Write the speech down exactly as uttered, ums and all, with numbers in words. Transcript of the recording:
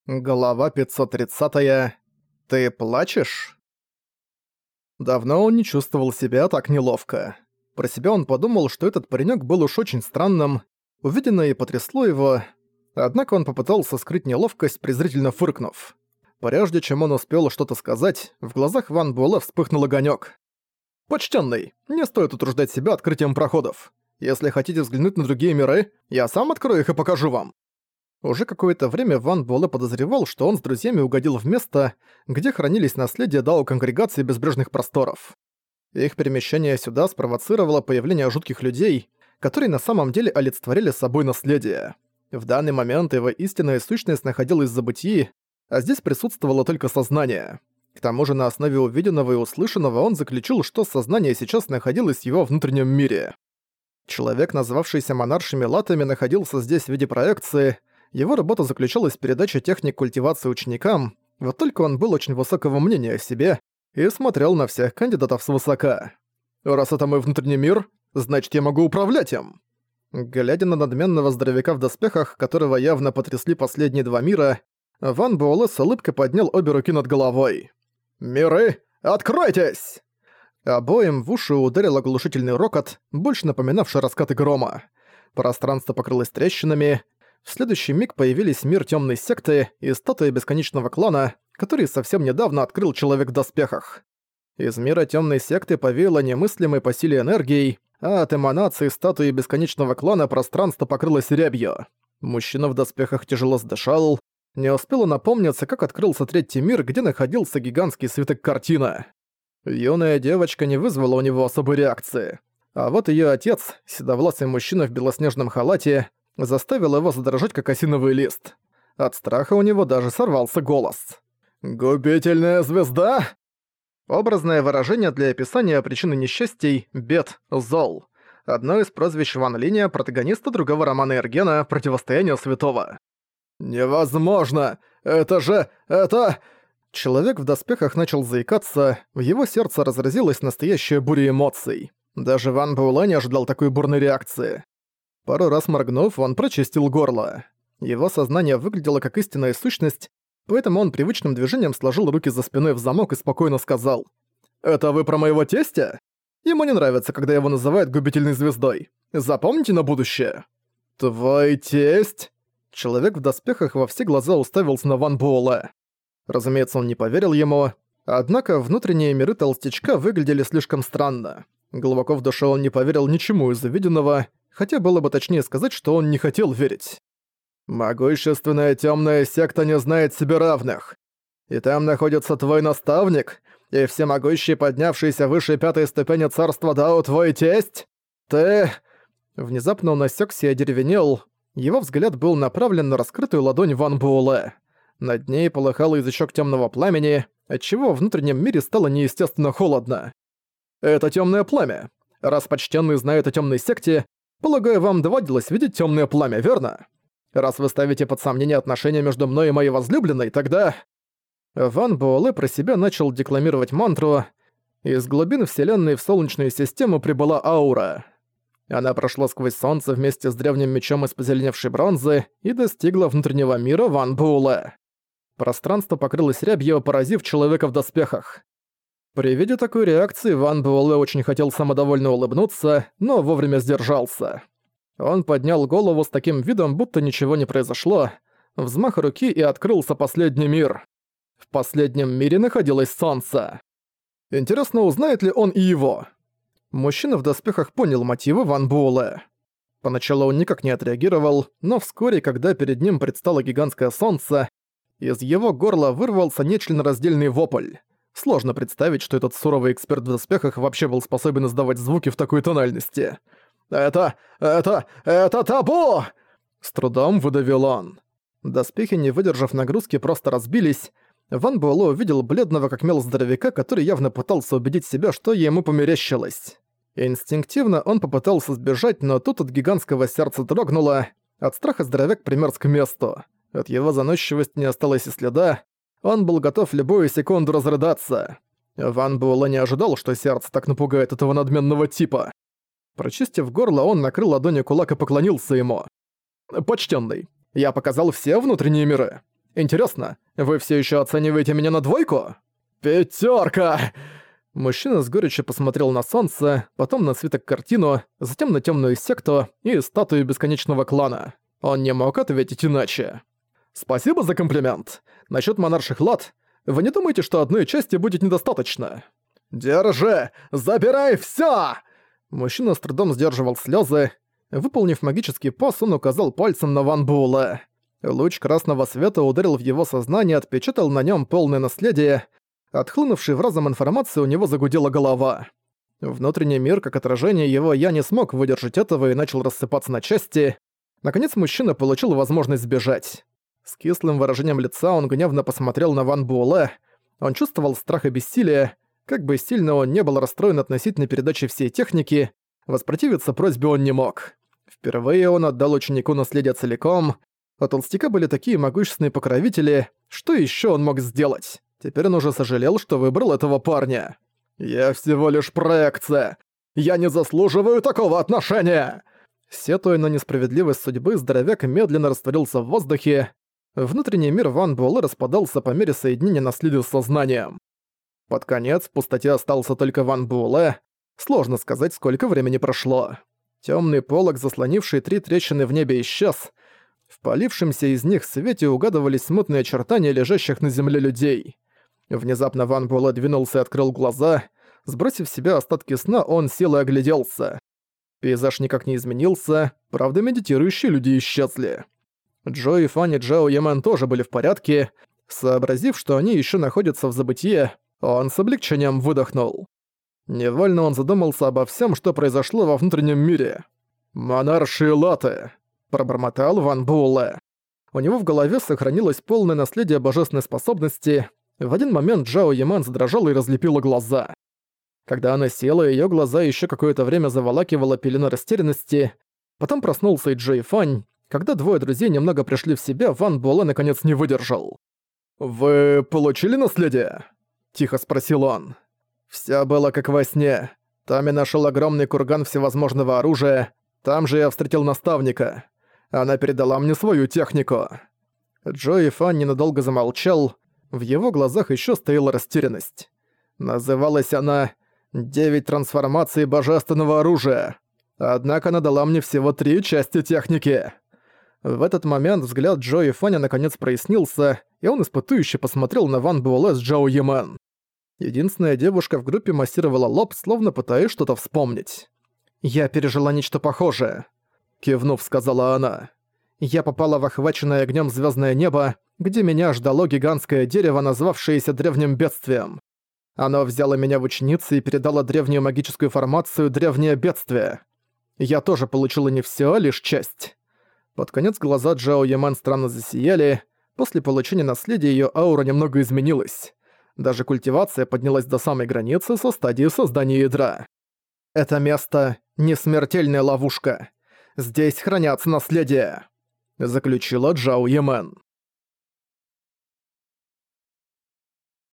Глава пятьсот тридцать. Ты плачешь? Давно он не чувствовал себя так неловко. Про себя он подумал, что этот паренёк был уж очень странным, увиденное потрясло его, однако он попытался скрыть неловкость, презрительно фыркнув. Прежде чем он успел что-то сказать, в глазах Ван Буэлэ вспыхнул огонёк. «Почтенный, не стоит утруждать себя открытием проходов. Если хотите взглянуть на другие миры, я сам открою их и покажу вам». Уже какое-то время Ван Буэлэ подозревал, что он с друзьями угодил в место, где хранились наследия Дао Конгрегации Безбрежных Просторов. Их перемещение сюда спровоцировало появление жутких людей, которые на самом деле олицетворяли собой наследие. В данный момент его истинная сущность находилась в забытии, а здесь присутствовало только сознание. К тому же на основе увиденного и услышанного он заключил, что сознание сейчас находилось в его внутреннем мире. Человек, назвавшийся монаршими латами, находился здесь в виде проекции. Его работа заключалась в передаче техник культивации ученикам, вот только он был очень высокого мнения о себе и смотрел на всех кандидатов свысока. «Раз это мой внутренний мир, значит, я могу управлять им!» Глядя на надменного здоровяка в доспехах, которого явно потрясли последние два мира, Ван Буэлэ с улыбкой поднял обе руки над головой. «Миры, откройтесь!» Обоим в уши ударил оглушительный рокот, больше напоминавший раскаты грома. Пространство покрылось трещинами. В следующий миг появились мир Тёмной Секты и статуя Бесконечного Клана, который совсем недавно открыл человек в доспехах. Из мира Тёмной Секты повеяло немыслимой по силе энергией, а от эманации статуи Бесконечного Клана пространство покрылось рябью. Мужчина в доспехах тяжело задышал. Не успел он опомниться, как открылся третий мир, где находился гигантский свиток-картина. Юная девочка не вызвала у него особой реакции. А вот её отец, седовласый мужчина в белоснежном халате, заставил его задрожать, как осиновый лист. От страха у него даже сорвался голос. «Губительная звезда?» Образное выражение для описания причины несчастий, бед, зол. Одно из прозвищ Ван Линя, протагониста другого романа Эргена «Противостояние святого». «Невозможно! Это же... это...» Человек в доспехах начал заикаться, в его сердце разразилась настоящая буря эмоций. Даже Ван Буэлэ не ожидал такой бурной реакции. Пару раз моргнув, он прочистил горло. Его сознание выглядело как истинная сущность, поэтому он привычным движением сложил руки за спиной в замок и спокойно сказал: «Это вы про моего тестя? Ему не нравится, когда его называют губительной звездой. Запомните на будущее». «Твой тесть?» Человек в доспехах во все глаза уставился на Ван Буэлэ. Разумеется, он не поверил ему, однако внутренние миры толстячка выглядели слишком странно. Глубоко в душе он не поверил ничему из увиденного, хотя было бы точнее сказать, что он не хотел верить. «Могущественная тёмная секта не знает себе равных. И там находится твой наставник, и всемогущий, поднявшийся выше пятой ступени царства Дао, твой тесть? Ты...» Внезапно он осёкся и одеревенел. Его взгляд был направлен на раскрытую ладонь Ван Буэлэ. Над ней полыхал язычок тёмного пламени, отчего в внутреннем мире стало неестественно холодно. «Это тёмное пламя. Раз почтенный знает о тёмной секте, полагаю, вам доводилось видеть тёмное пламя, верно? Раз вы ставите под сомнение отношения между мной и моей возлюбленной, тогда...» Ван Буэлэ про себя начал декламировать мантру. Из глубин вселенной в Солнечную систему прибыла аура. Она прошла сквозь солнце вместе с древним мечом из позеленевшей бронзы и достигла внутреннего мира Ван Буэлэ. Пространство покрылось рябью, поразив человека в доспехах. При виде такой реакции Ван Буэлэ очень хотел самодовольно улыбнуться, но вовремя сдержался. Он поднял голову с таким видом, будто ничего не произошло, взмах руки, и открылся последний мир. В последнем мире находилось солнце. Интересно, узнает ли он и его? Мужчина в доспехах понял мотивы Ван Буэлэ. Поначалу он никак не отреагировал, но вскоре, когда перед ним предстало гигантское солнце, из его горла вырвался нечленораздельный вопль. Сложно представить, что этот суровый эксперт в доспехах вообще был способен издавать звуки в такой тональности. «Это... это... это табу!» С трудом выдавил он. Доспехи, не выдержав нагрузки, просто разбились. Ван Буэлэ увидел бледного как мел здоровяка, который явно пытался убедить себя, что ему померещилось. Инстинктивно он попытался сбежать, но тут от гигантского сердца дрогнуло. От страха здоровяк примерз к месту. От его заносчивости не осталось и следа. Он был готов любую секунду разрыдаться. Ван Буэлэ не ожидал, что сердце так напугает этого надменного типа. Прочистив горло, он накрыл ладонью кулак и поклонился ему. «Почтенный, я показал все внутренние миры. Интересно, вы все еще оцениваете меня на двойку? Пятерка! Мужчина с горечью посмотрел на солнце, потом на свиток-картину, затем на темную секту и статую бесконечного клана. Он не мог ответить иначе. Спасибо за комплимент. Насчет монарших лад, вы не думаете, что одной части будет недостаточно? Держи! Забирай все! Мужчина с трудом сдерживал слезы. Выполнив магический пас, он указал пальцем на Ван Буэлэ. Луч красного света ударил в его сознание, отпечатал на нем полное наследие. Отхлынувшей в разум информации у него загудела голова. Внутренний мир, как отражение его «я» не смог выдержать этого и начал рассыпаться на части. Наконец мужчина получил возможность сбежать. С кислым выражением лица он гневно посмотрел на Ван Буэлэ. Он чувствовал страх и бессилие. Как бы сильно он не был расстроен относительно передачи всей техники, воспротивиться просьбе он не мог. Впервые он отдал ученику наследие целиком. У толстяка были такие могущественные покровители, что еще он мог сделать? Теперь он уже сожалел, что выбрал этого парня. «Я всего лишь проекция! Я не заслуживаю такого отношения!» Сетуя на несправедливость судьбы, здоровяк медленно растворился в воздухе. Внутренний мир Ван Буэлэ распадался по мере соединения наследия с сознанием. Под конец в пустоте остался только Ван Буэлэ. Сложно сказать, сколько времени прошло. Тёмный полог, заслонивший три трещины в небе, исчез. В полившемся из них свете угадывались смутные очертания лежащих на земле людей. Внезапно Ван Буэлэ двинулся и открыл глаза. Сбросив с себя остатки сна, он сел и огляделся. Пейзаж никак не изменился, правда, медитирующие люди исчезли. Джо и Фан и Джао Ямен тоже были в порядке. Сообразив, что они еще находятся в забытье, он с облегчением выдохнул. Невольно он задумался обо всем, что произошло во внутреннем мире. «Монаршие латы», — пробормотал Ван Буэлэ. У него в голове сохранилось полное наследие божественной способности. В один момент Джао Ямен задрожала и разлепила глаза. Когда она села, её глаза ещё какое-то время заволакивала пелена растерянности. Потом проснулся и Джей Фань. Когда двое друзей немного пришли в себя, Ван Буэлэ наконец не выдержал. «Вы получили наследие?» – тихо спросил он. «Всё было как во сне. Там я нашёл огромный курган всевозможного оружия. Там же я встретил наставника. Она передала мне свою технику». Джо Фань ненадолго замолчал. В его глазах ещё стояла растерянность. Называлась она «Девять трансформаций божественного оружия». Однако она дала мне всего три части техники. В этот момент взгляд Джо и Фаня наконец прояснился, и он испытующе посмотрел на Ван Буэлэ с Джао Ямен. Единственная девушка в группе массировала лоб, словно пытаясь что-то вспомнить. «Я пережила нечто похожее», — кивнув, сказала она. «Я попала в охваченное огнём звёздное небо, где меня ждало гигантское дерево, назвавшееся древним бедствием. Оно взяло меня в ученицы и передало древнюю магическую формацию «Древнее бедствие». Я тоже получила не всё, а лишь часть». Под конец глаза Джао Ямен странно засияли. После получения наследия её аура немного изменилась. Даже культивация поднялась до самой границы со стадии создания ядра. «Это место — не смертельная ловушка. Здесь хранятся наследия», — заключила Джао Ямен.